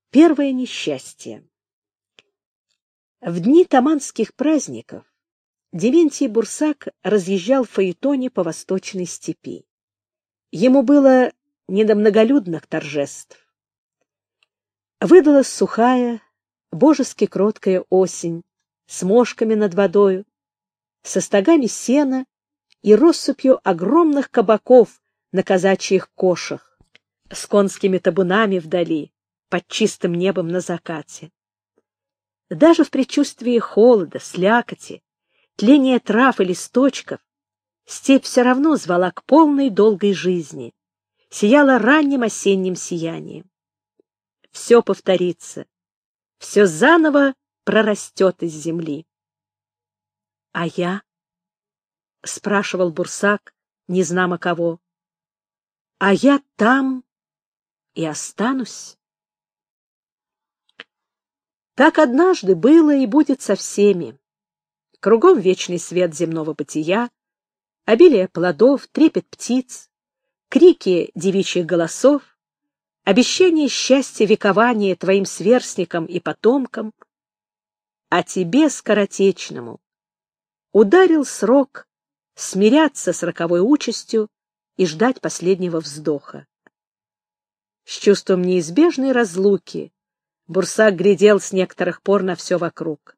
Первое несчастье. В дни таманских праздников Дементий Бурсак разъезжал в фаэтоне по восточной степи. Ему было не до многолюдных торжеств. Выдалась сухая, божески кроткая осень, с мошками над водою, со стогами сена и россыпью огромных кабаков на казачьих кошах, с конскими табунами вдали, под чистым небом на закате. Даже в предчувствии холода, слякоти, тления трав и листочков степь все равно звала к полной долгой жизни, сияла ранним осенним сиянием. Все повторится, все заново прорастет из земли. — А я? — спрашивал Бурсак, незнамо кого. — А я там и останусь. Так однажды было и будет со всеми. Кругом вечный свет земного бытия, обилие плодов, трепет птиц, крики девичьих голосов, обещание счастья векования твоим сверстникам и потомкам, а тебе, скоротечному, ударил срок смиряться с роковой участью и ждать последнего вздоха. С чувством неизбежной разлуки Бурсак глядел с некоторых пор на все вокруг.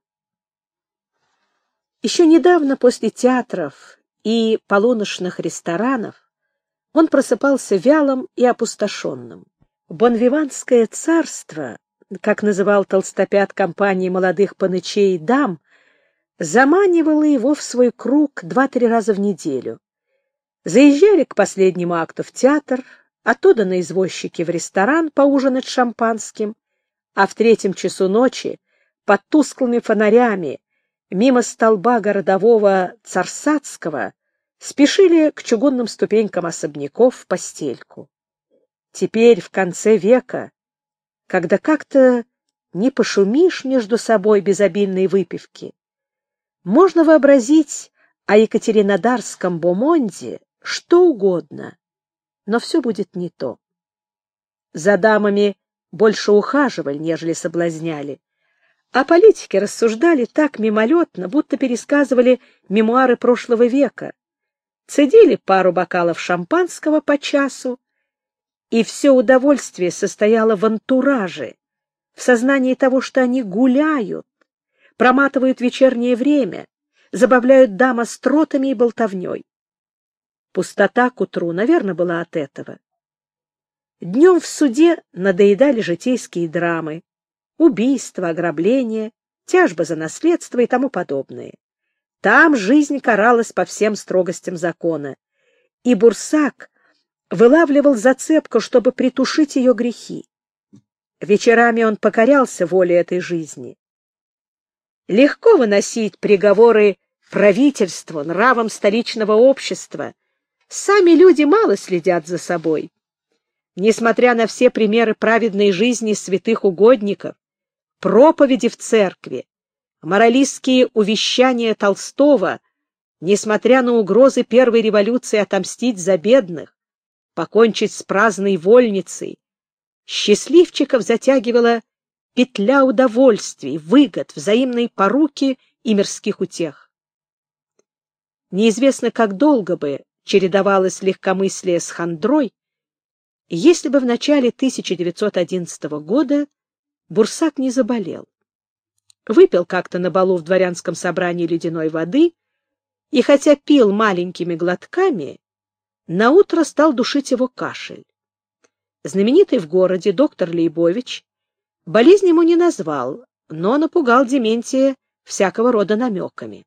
Еще недавно после театров и полуночных ресторанов он просыпался вялым и опустошенным. Бонвиванское царство, как называл толстопят компании молодых панычей и дам, заманивало его в свой круг 2-3 раза в неделю. Заезжали к последнему акту в театр, оттуда на извозчике в ресторан поужинать шампанским, а в 3 часу ночи под тусклыми фонарями мимо столба городового Царсацкого спешили к чугунным ступенькам особняков в постельку. Теперь, в конце века, когда как-то не пошумишь между собой без обильной выпивки, можно вообразить о Екатеринодарском Бомонде что угодно, но все будет не то. За дамами больше ухаживали, нежели соблазняли, а политики рассуждали так мимолетно, будто пересказывали мемуары прошлого века, цедили пару бокалов шампанского по часу, и все удовольствие состояло в антураже, в сознании того, что они гуляют, проматывают вечернее время, забавляют дам остротами и болтовней. Пустота к утру, наверное, была от этого. Днем в суде надоедали житейские драмы, убийства, ограбления, тяжбы за наследство и тому подобное. Там жизнь каралась по всем строгостям закона, и Бурсак вылавливал зацепку, чтобы притушить ее грехи. Вечерами он покорялся воле этой жизни. Легко выносить приговоры правительству, нравам столичного общества. Сами люди мало следят за собой. Несмотря на все примеры праведной жизни святых угодников, проповеди в церкви, моралистские увещания Толстого, несмотря на угрозы первой революции отомстить за бедных, покончить с праздной вольницей, счастливчиков затягивала петля удовольствий, выгод, взаимной поруки и мирских утех. Неизвестно, как долго бы чередовалось легкомыслие с хандрой, если бы в начале 1911 года Бурсак не заболел. Выпил как-то на балу в дворянском собрании ледяной воды и, хотя пил маленькими глотками, наутро стал душить его кашель. Знаменитый в городе доктор Лейбович болезнь ему не назвал, но напугал Дементия всякого рода намеками.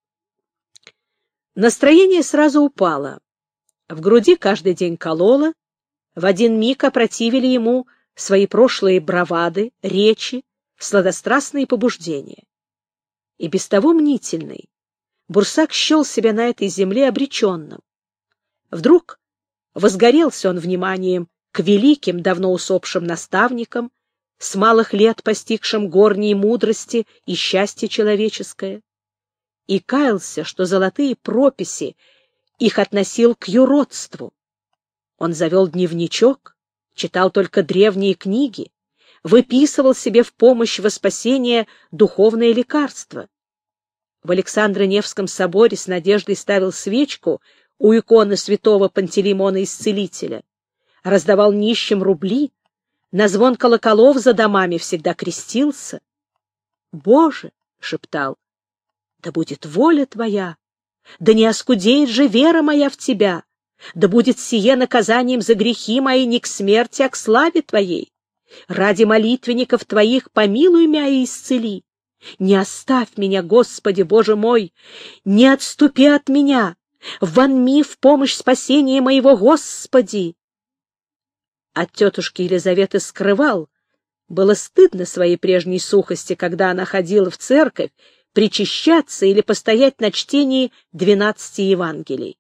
Настроение сразу упало. В груди каждый день кололо, в один миг опротивили ему свои прошлые бравады, речи, сладострастные побуждения. И без того мнительный, Бурсак счел себя на этой земле обреченным. Вдруг возгорелся он вниманием к великим, давно усопшим наставникам, с малых лет постигшим горние мудрости и счастье человеческое, и каялся, что золотые прописи их относил к юродству. Он завел дневничок, читал только древние книги, выписывал себе в помощь во спасение духовное лекарство. В Александро-Невском соборе с надеждой ставил свечку у иконы святого Пантелеймона Исцелителя, раздавал нищим рубли, на звон колоколов за домами всегда крестился. «Боже!» — шептал, — «да будет воля Твоя, да не оскудеет же вера моя в Тебя, да будет сие наказанием за грехи мои не к смерти, а к славе Твоей. Ради молитвенников Твоих помилуй меня и исцели. Не оставь меня, Господи, Боже мой, не отступи от меня, вонми в помощь спасения моего, Господи!» От тетушки Елизаветы скрывал. Было стыдно своей прежней сухости, когда она ходила в церковь причащаться или постоять на чтении 12 Евангелий.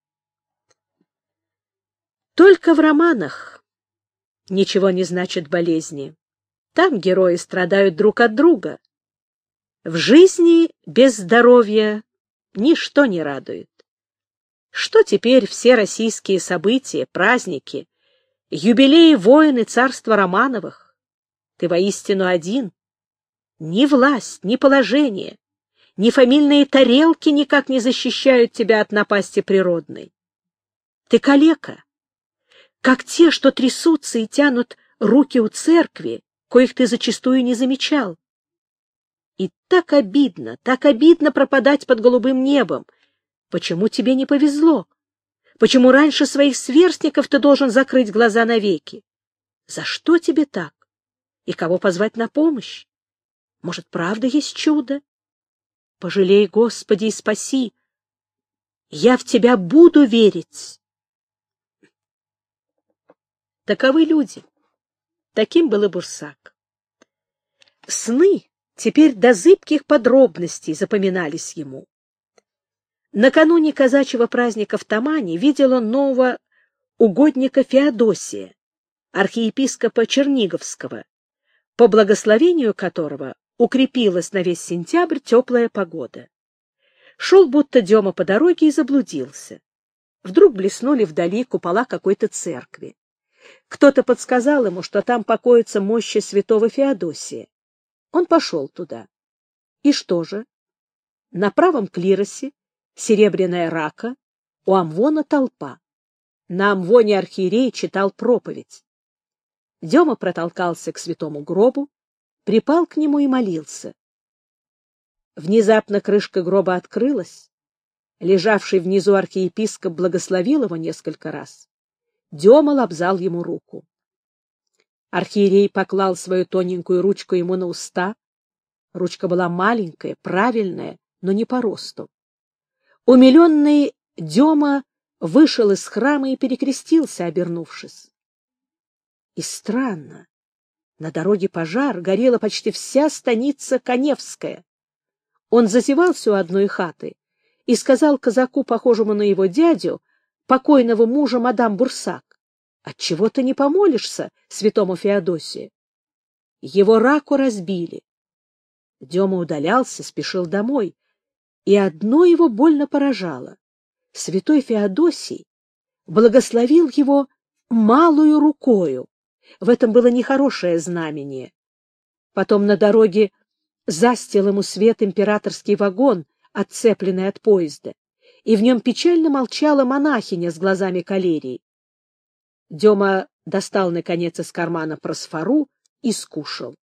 Только в романах ничего не значит болезни. Там герои страдают друг от друга. В жизни без здоровья ничто не радует. Что теперь все российские события, праздники, юбилеи войн и царства Романовых? Ты воистину один. Ни власть, ни положение, ни фамильные тарелки никак не защищают тебя от напасти природной. Ты калека, как те, что трясутся и тянут руки у церкви, коих ты зачастую не замечал. И так обидно пропадать под голубым небом. Почему тебе не повезло? Почему раньше своих сверстников ты должен закрыть глаза навеки? За что тебе так? И кого позвать на помощь? Может, правда есть чудо? Пожалей, Господи, и спаси. Я в Тебя буду верить. Таковы люди. Таким был и Бурсак. Сны теперь до зыбких подробностей запоминались ему. Накануне казачьего праздника в Тамане видел он нового угодника Феодосия, архиепископа Черниговского, по благословению которого укрепилась на весь сентябрь теплая погода. Шел будто Дема по дороге и заблудился. Вдруг блеснули вдали купола какой-то церкви. Кто-то подсказал ему, что там покоятся мощи святого Феодосия. Он пошел туда. И что же? На правом клиросе серебряная рака, у амвона толпа. На амвоне архиерей читал проповедь. Дема протолкался к святому гробу, припал к нему и молился. Внезапно крышка гроба открылась. Лежавший внизу архиепископ благословил его несколько раз. Дема лобзал ему руку. Архиерей поклал свою тоненькую ручку ему на уста. Ручка была маленькая, правильная, но не по росту. Умиленный Дема вышел из храма и перекрестился, обернувшись. И странно, на дороге пожар, горела почти вся станица Каневская. Он зазевался у одной хаты и сказал казаку, похожему на его дядю, покойного мужа мадам Бурсак: «Отчего ты не помолишься святому Феодосию?» Его раку разбили. Дема удалялся, спешил домой, и одно его больно поражало. Святой Феодосий благословил его малую рукою. В этом было нехорошее знамение. Потом на дороге застил ему свет императорский вагон, отцепленный от поезда, и в нем печально молчала монахиня с глазами калерии. Дема достал, наконец, из кармана просфору и скушал.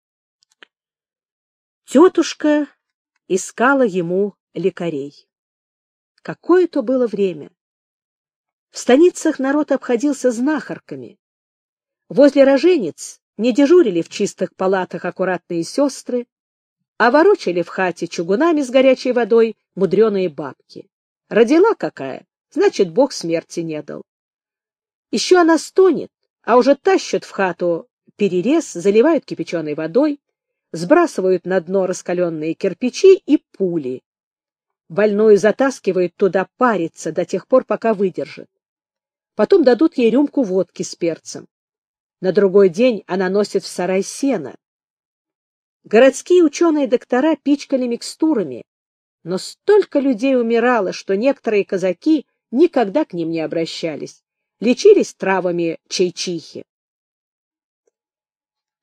Тетушка искала ему лекарей. Какое то было время! В станицах народ обходился знахарками. Возле рожениц не дежурили в чистых палатах аккуратные сестры, а ворочали в хате чугунами с горячей водой мудреные бабки. Родила какая, значит, Бог смерти не дал. Еще она стонет, а уже тащат в хату перерез, заливают кипяченой водой, сбрасывают на дно раскаленные кирпичи и пули. Больную затаскивают туда париться до тех пор, пока выдержит. Потом дадут ей рюмку водки с перцем. На другой день она носит в сарай сена. Городские ученые-доктора пичкали микстурами, но столько людей умирало, что некоторые казаки никогда к ним не обращались, лечились травами чайчихи.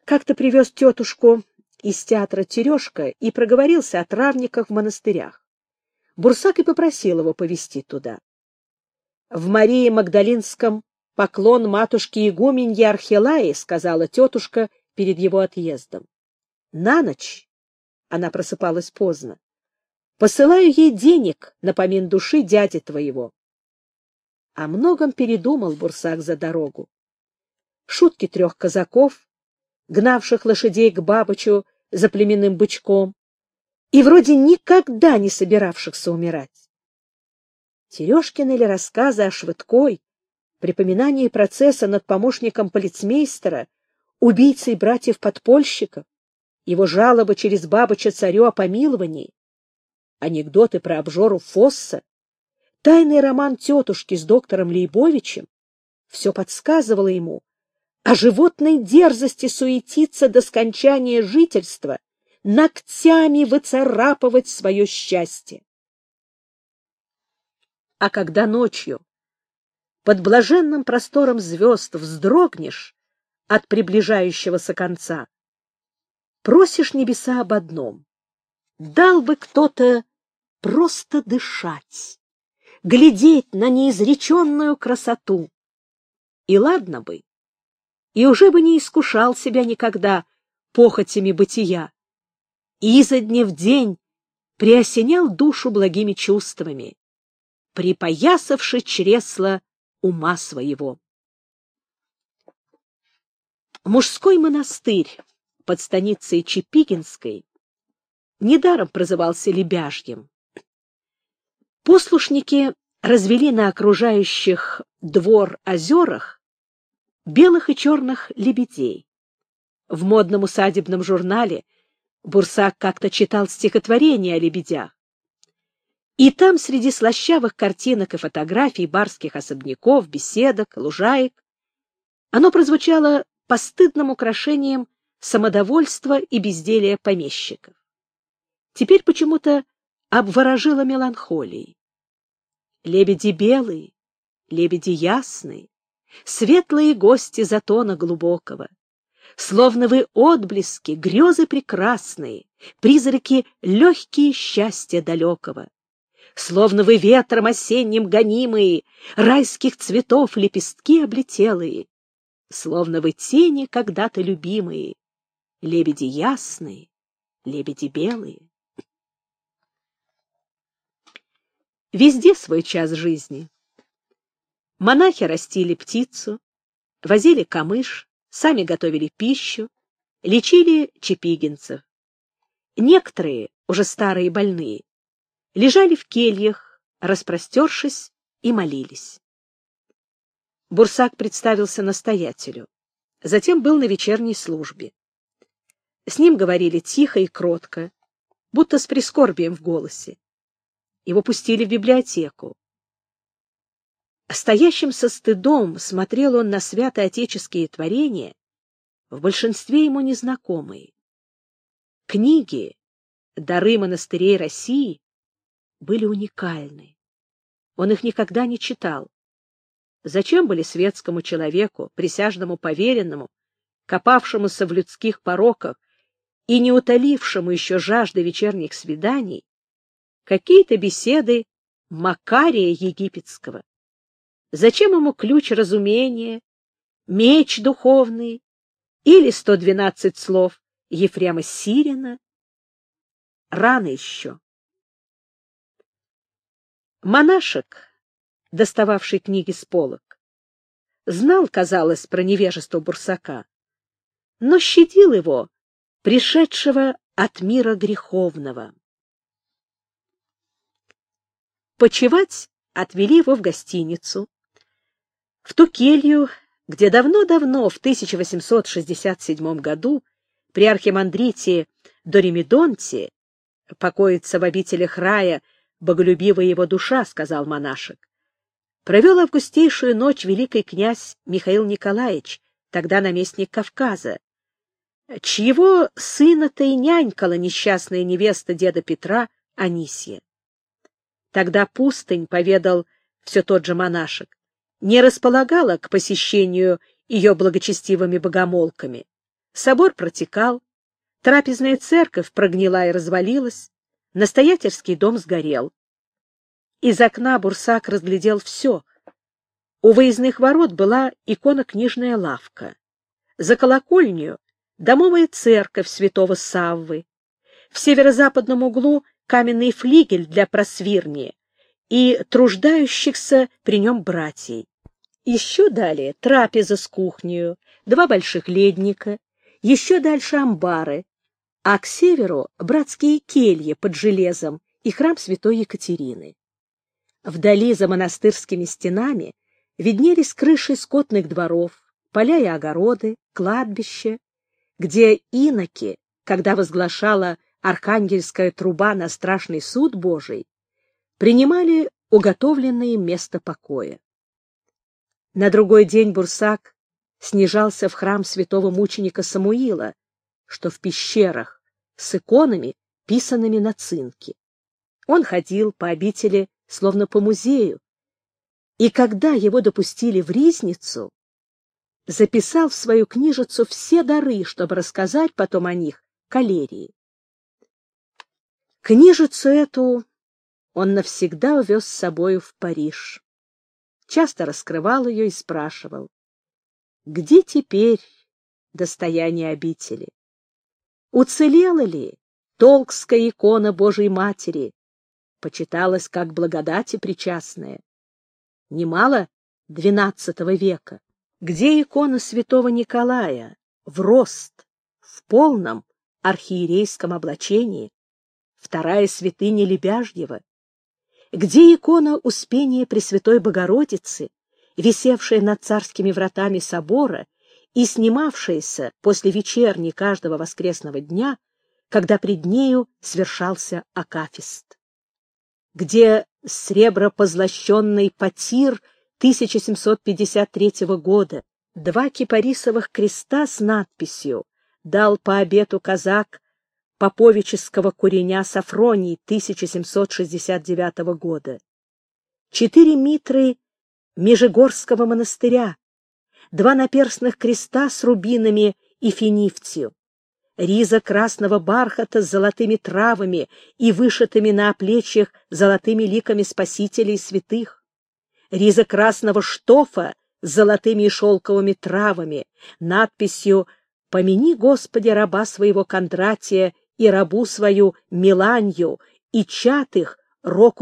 как-то привез тетушку из театра Терешка и проговорился о травниках в монастырях. Бурсак и попросил его повезти туда. В Марии Магдалинском поклон матушке игуменье Архилаи, сказала тетушка перед его отъездом. На ночь, она просыпалась поздно, посылаю ей денег на помин души дяди твоего. О многом передумал Бурсак за дорогу. Шутки 3 казаков, гнавших лошадей к Бабычу за племенным бычком, и вроде никогда не собиравшихся умирать. Терешкины ли рассказы о Швыдкой, припоминание процесса над помощником полицмейстера, убийцей братьев-подпольщиков, его жалобы через Бабыча царю о помиловании, анекдоты про обжору Фосса, тайный роман тетушки с доктором Лейбовичем — все подсказывало ему о животной дерзости суетиться до скончания жительства, ногтями выцарапывать свое счастье. А когда ночью под блаженным простором звезд вздрогнешь от приближающегося конца, просишь небеса об одном — дал бы кто-то просто дышать, глядеть на неизреченную красоту. И ладно бы, и уже бы не искушал себя никогда похотями бытия, и изо дня в день приосенял душу благими чувствами, припоясавши чресла ума своего. Мужской монастырь под станицей Чепигинской недаром прозывался Лебяжьим. Послушники развели на окружающих двор озерах белых и черных лебедей. В модном усадебном журнале Бурсак как-то читал стихотворение о лебедях. И там среди слащавых картинок и фотографий барских особняков, беседок, лужаек оно прозвучало постыдным украшением самодовольства и безделия помещиков. Теперь почему-то обворожило меланхолией. Лебеди белые, лебеди ясные, светлые гости затона глубокого, словно вы отблески, грезы прекрасные, призраки легкие счастья далекого, словно вы ветром осенним гонимые, райских цветов лепестки облетелые, словно вы тени когда-то любимые, лебеди ясные, лебеди белые. Везде свой час жизни. Монахи растили птицу, возили камыш, сами готовили пищу, лечили чепигинцев. Некоторые, уже старые и больные, лежали в кельях, распростершись, и молились. Бурсак представился настоятелю, затем был на вечерней службе. С ним говорили тихо и кротко, будто с прискорбием в голосе. Его пустили в библиотеку. Стоящим со стыдом смотрел он на святоотеческие творения, в большинстве ему незнакомые. Книги, дары монастырей России, были уникальны. Он их никогда не читал. Зачем были светскому человеку, присяжному поверенному, копавшемуся в людских пороках и не утолившему еще жажды вечерних свиданий, какие-то беседы Макария Египетского? Зачем ему ключ разумения, меч духовный или 112 слов Ефрема Сирина? Рано еще. Монашек, достававший книги с полок, знал, казалось, про невежество Бурсака, но щадил его, пришедшего от мира греховного. Почивать отвели его в гостиницу, в ту келью, где давно-давно, в 1867 году, при архимандрите Доримедонте покоится в обителях рая боголюбивая его душа, сказал монашек. Провел августейшую ночь великий князь Михаил Николаевич, тогда наместник Кавказа, чьего сына-то и нянькала несчастная невеста деда Петра Анисья. Тогда пустынь, поведал все тот же монашек, не располагала к посещению ее благочестивыми богомолками. Собор протекал, трапезная церковь прогнила и развалилась, настоятельский дом сгорел. Из окна Бурсак разглядел все. У выездных ворот была иконно-книжная лавка. За колокольню — домовая церковь святого Саввы. В северо-западном углу каменный флигель для просвирни и труждающихся при нем братьей. Еще далее трапеза с кухнею, два больших ледника, еще дальше амбары, а к северу братские кельи под железом и храм святой Екатерины. Вдали за монастырскими стенами виднелись крыши скотных дворов, поля и огороды, кладбище, где иноки, когда возглашала архангельская труба на страшный суд Божий, принимали уготовленное им место покоя. На другой день Бурсак снижался в храм святого мученика Самуила, что в пещерах, с иконами, писанными на цинке. Он ходил по обители, словно по музею, и когда его допустили в ризницу, записал в свою книжицу все дары, чтобы рассказать потом о них калерии. Книжицу эту он навсегда увез с собою в Париж. Часто раскрывал ее и спрашивал: где теперь достояние обители? Уцелела ли Толкская икона Божией Матери? Почиталась как благодати причастная. Немало XII века. Где икона святого Николая в рост, в полном архиерейском облачении? Вторая святыня Лебяжьего. Где икона Успения Пресвятой Богородицы, висевшая над царскими вратами собора и снимавшаяся после вечерни каждого воскресного дня, когда пред нею свершался акафист? Где сребропозлощенный потир 1753 года, два кипарисовых креста с надписью «Дал по обету казак поповического куреня Сафроний 1769 года», 4 митры Межигорского монастыря, 2 наперстных креста с рубинами и финифтью, риза красного бархата с золотыми травами и вышитыми на оплечьях золотыми ликами спасителей и святых, риза красного штофа с золотыми и шелковыми травами, надписью «Помяни, Господи, раба своего Кондратия и рабу свою Миланью и чад их року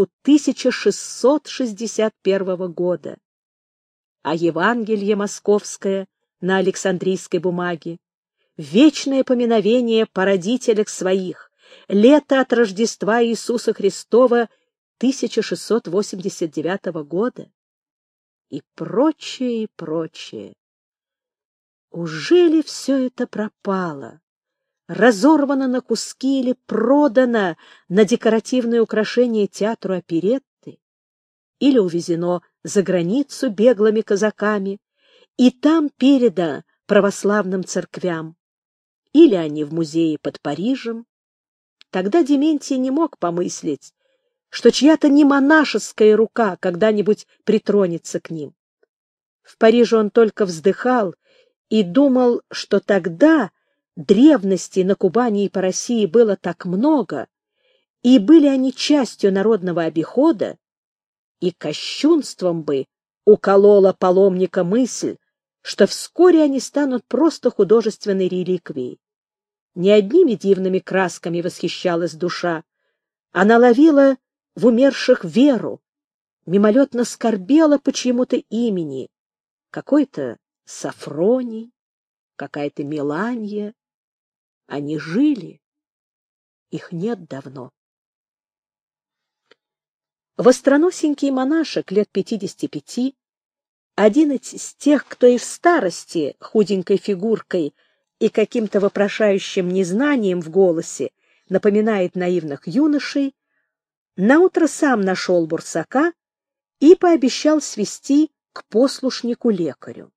1661 года». А Евангелие московское на Александрийской бумаге, вечное поминовение по родителях своих, лето от Рождества Иисуса Христова 1689 года и прочее, и прочее. Ужели все это пропало, разорвано на куски или продано на декоративные украшения театру оперетты, или увезено за границу беглыми казаками и там передано православным церквям, или они в музее под Парижем? Тогда Дементий не мог помыслить, что чья-то немонашеская рука когда-нибудь притронется к ним. В Париже он только вздыхал и думал, что тогда древностей на Кубани и по России было так много, и были они частью народного обихода, и кощунством бы уколола паломника мысль, что вскоре они станут просто художественной реликвией. Не одними дивными красками восхищалась душа, она ловила в умерших веру, мимолетно скорбела по чьему-то имени, какой-то Сафроний, какая-то Миланья. Они жили, их нет давно. Востроносенький монашек лет 55, один из тех, кто и в старости худенькой фигуркой и каким-то вопрошающим незнанием в голосе напоминает наивных юношей, наутро сам нашел Бурсака и пообещал свести к послушнику-лекарю.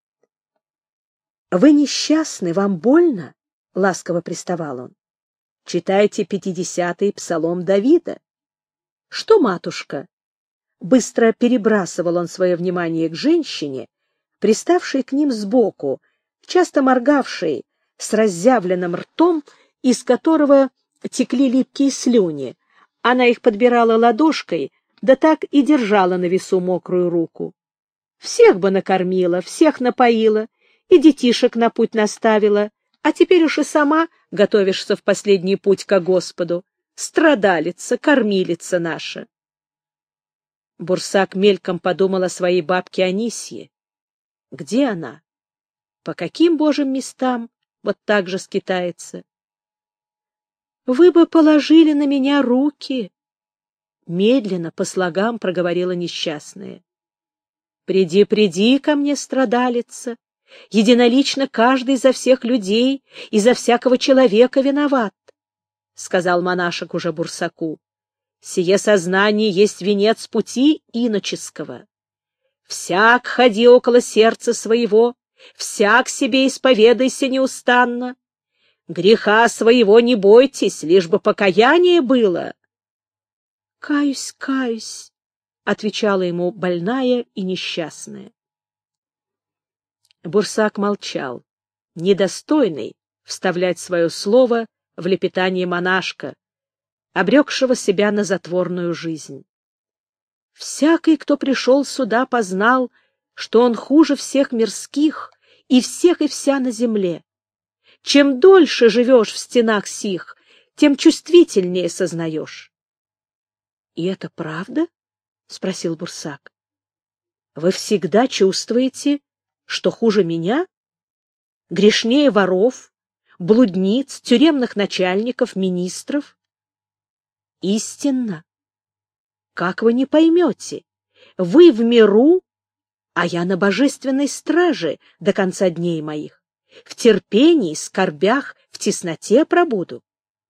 — Вы несчастны, вам больно? — ласково приставал он. — Читайте 50-й псалом Давида. — Что, матушка? Быстро перебрасывал он свое внимание к женщине, приставшей к ним сбоку, часто моргавшей, с разъявленным ртом, из которого текли липкие слюни. Она их подбирала ладошкой, да так и держала на весу мокрую руку. Всех бы накормила, всех напоила, и детишек на путь наставила, а теперь уж и сама готовишься в последний путь ко Господу. Страдалица, кормилица наша. Бурсак мельком подумал о своей бабке Анисье. Где она? По каким божьим местам вот так же скитается? Вы бы положили на меня руки, медленно, по слогам проговорила несчастная. Приди, приди ко мне, страдалица. Единолично каждый за всех людей и за всякого человека виноват, — сказал монашек уже Бурсаку. Сие сознание есть венец пути иноческого. Всяк ходи около сердца своего, всяк себе исповедайся неустанно. Греха своего не бойтесь, лишь бы покаяние было. — Каюсь, каюсь, — отвечала ему больная и несчастная. Бурсак молчал, недостойный вставлять свое слово в лепетание монашка, обрекшего себя на затворную жизнь. Всякий, кто пришел сюда, познал, что он хуже всех мирских и всех и вся на земле. Чем дольше живешь в стенах сих, тем чувствительнее сознаешь. — И это правда? — спросил Бурсак. — Вы всегда чувствуете, что хуже меня? Грешнее воров, блудниц, тюремных начальников, министров? Истинно. Как вы не поймете? Вы в миру, а я на божественной страже до конца дней моих. В терпении, скорбях, в тесноте пробуду.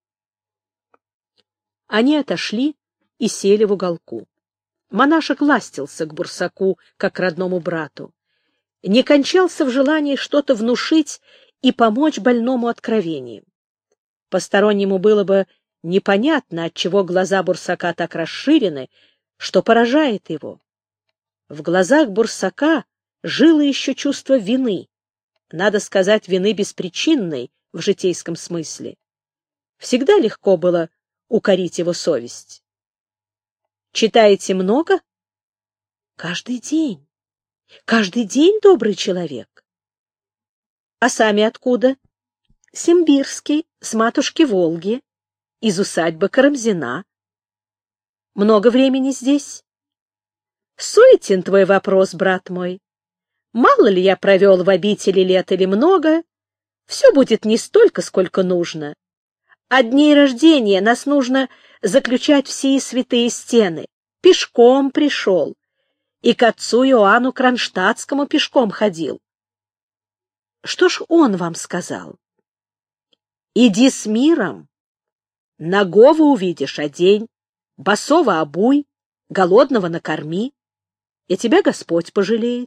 Они отошли и сели в уголку. Монашек ластился к Бурсаку, как к родному брату. Не кончался в желании что-то внушить и помочь больному откровением. Постороннему было бы непонятно, отчего глаза Бурсака так расширены, что поражает его. В глазах Бурсака жило еще чувство вины, надо сказать, вины беспричинной в житейском смысле. Всегда легко было укорить его совесть. «Читаете много?» «Каждый день. Каждый день, добрый человек». «А сами откуда?» «Симбирский, с матушки Волги, из усадьбы Карамзина». «Много времени здесь?» «Суетен твой вопрос, брат мой. Мало ли я провел в обители лет или много, все будет не столько, сколько нужно. От дней рождения нас нужно заключать в сии святые стены. Пешком пришел. И к отцу Иоанну Кронштадтскому пешком ходил. Что ж он вам сказал? Иди с миром. Нагого увидишь — одень, босого обуй, голодного накорми, и тебя Господь пожалеет.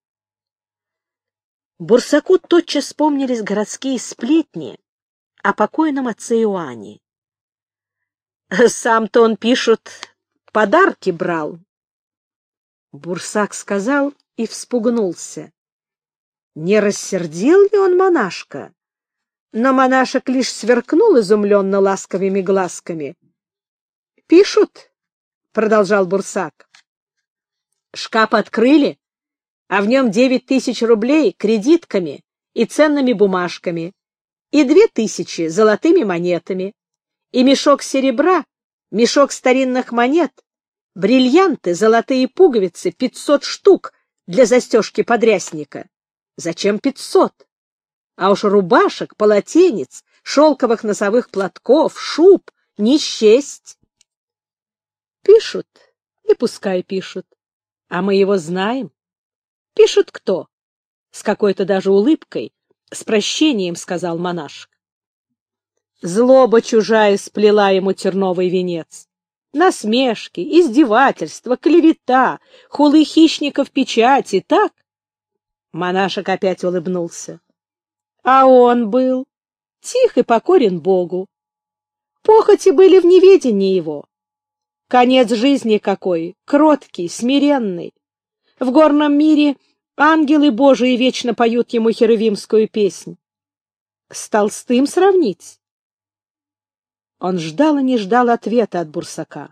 Бурсаку тотчас вспомнились городские сплетни о покойном отце Иоанне. Сам-то он, пишут, подарки брал. Бурсак сказал и вспугнулся. Не рассердил ли он монашка? Но монашек лишь сверкнул изумленно ласковыми глазками. — Пишут, — продолжал Бурсак. — Шкаф открыли, а в нем 9000 рублей кредитками и ценными бумажками, и 2000 золотыми монетами, и мешок серебра, мешок старинных монет, бриллианты, золотые пуговицы, 500 штук для застежки подрясника. Зачем 500? А уж рубашек, полотенец, шелковых носовых платков, шуб не счесть. Пишут, и пускай пишут. А мы его знаем. Пишут кто? С какой-то даже улыбкой, с прощением сказал монашек. Злоба чужая сплела ему терновый венец. Насмешки, издевательства, клевета, хулы хищников печати, так? Монашек опять улыбнулся. А он был тих и покорен Богу. Похоти были в неведении его. Конец жизни какой, кроткий, смиренный. В горном мире ангелы Божии вечно поют ему херувимскую песнь. С Толстым сравнить? Он ждал и не ждал ответа от Бурсака.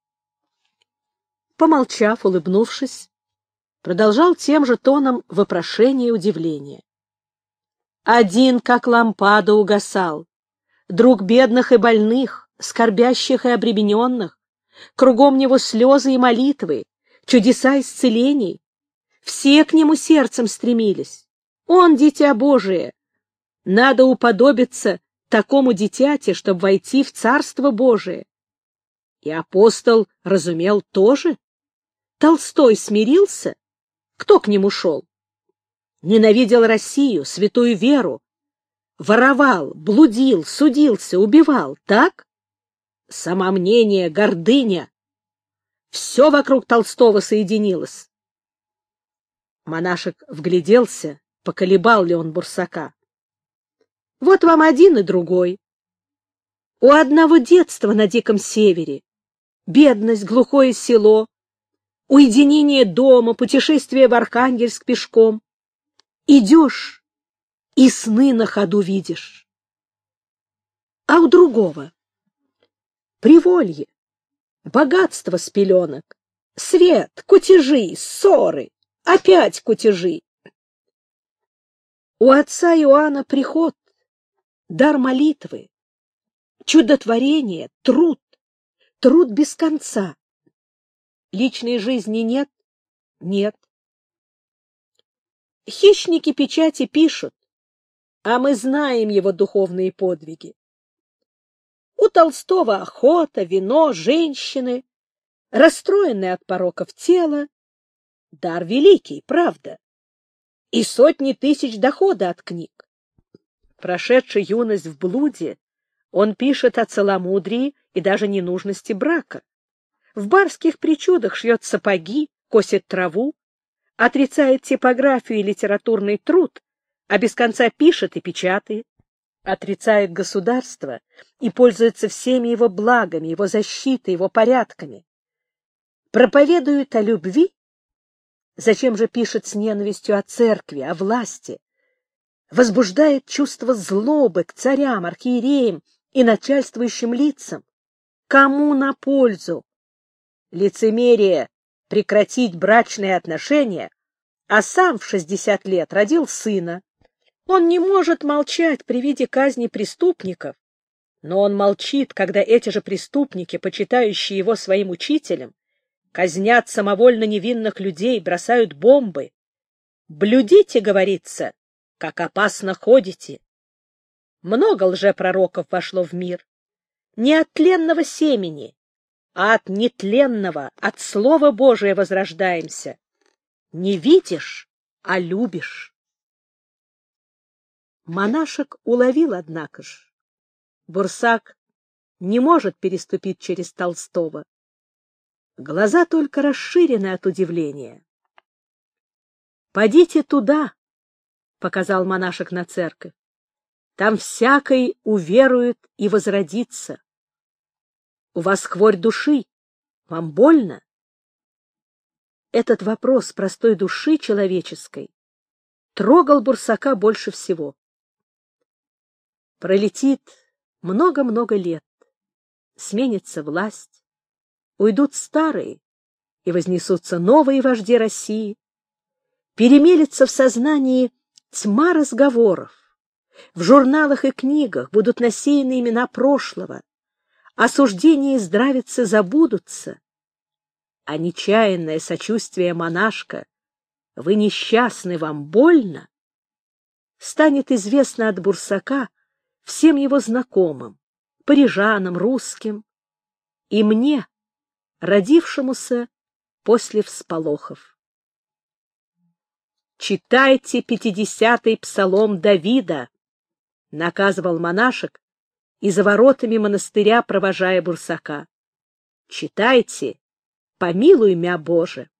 Помолчав, улыбнувшись, продолжал тем же тоном вопрошения и удивления. Один, как лампада, угасал, друг бедных и больных, скорбящих и обремененных, кругом него слезы и молитвы, чудеса исцелений. Все к нему сердцем стремились. Он — дитя Божие. Надо уподобиться такому дитяти, чтобы войти в Царство Божие. И апостол разумел тоже. Толстой смирился. Кто к нему шел? Ненавидел Россию, святую веру. Воровал, блудил, судился, убивал. Так? Самомнение, гордыня. Все вокруг Толстого соединилось. Монашек вгляделся, поколебал ли он Бурсака. Вот вам один и другой. У одного детства на диком севере, бедность, глухое село, уединение дома, путешествие в Архангельск пешком. Идешь и сны на ходу видишь. А у другого приволье, богатство с пеленок, свет, кутежи, ссоры, опять кутежи. У отца Иоанна приход, дар молитвы, чудотворение, труд без конца. Личной жизни нет? Нет. Хищники печати пишут, а мы знаем его духовные подвиги. У Толстого охота, вино, женщины, расстроенное от пороков тело. Дар великий, правда. И сотни тысяч дохода от книг. Прошедший юность в блуде, он пишет о целомудрии и даже ненужности брака. В барских причудах шьет сапоги, косит траву, отрицает типографию и литературный труд, а без конца пишет и печатает, отрицает государство и пользуется всеми его благами, его защитой, его порядками. Проповедует о любви. Зачем же пишет с ненавистью о церкви, о власти? Возбуждает чувство злобы к царям, архиереям и начальствующим лицам. Кому на пользу? Лицемерие — прекратить брачные отношения, а сам в 60 лет родил сына. Он не может молчать при виде казни преступников, но он молчит, когда эти же преступники, почитающие его своим учителем, казнят самовольно невинных людей, бросают бомбы. «Блюдите, — говорится, — как опасно ходите». Много лжепророков вошло в мир. Не от тленного семени, а от нетленного, от Слова Божия возрождаемся. Не видишь, а любишь. Монашек уловил, однако ж. Бурсак не может переступить через Толстого. Глаза только расширены от удивления. «Подите туда», — показал монашек на церковь. «Там всякий уверует и возродится. У вас хворь души, вам больно?» Этот вопрос простой души человеческой трогал Бурсака больше всего. Пролетит много-много лет, сменится власть, уйдут старые, и вознесутся новые вожди России, перемелется в сознании тьма разговоров, в журналах и книгах будут насеяны имена прошлого, осуждения и здравицы забудутся, а нечаянное сочувствие монашка «Вы несчастны, вам больно» станет известно от Бурсака всем его знакомым, парижанам, русским, и мне, родившемуся после всполохов. «Читайте 50-й псалом Давида», — наказывал монашек, и за воротами монастыря провожая Бурсака. «Читайте, помилуй мя, Боже».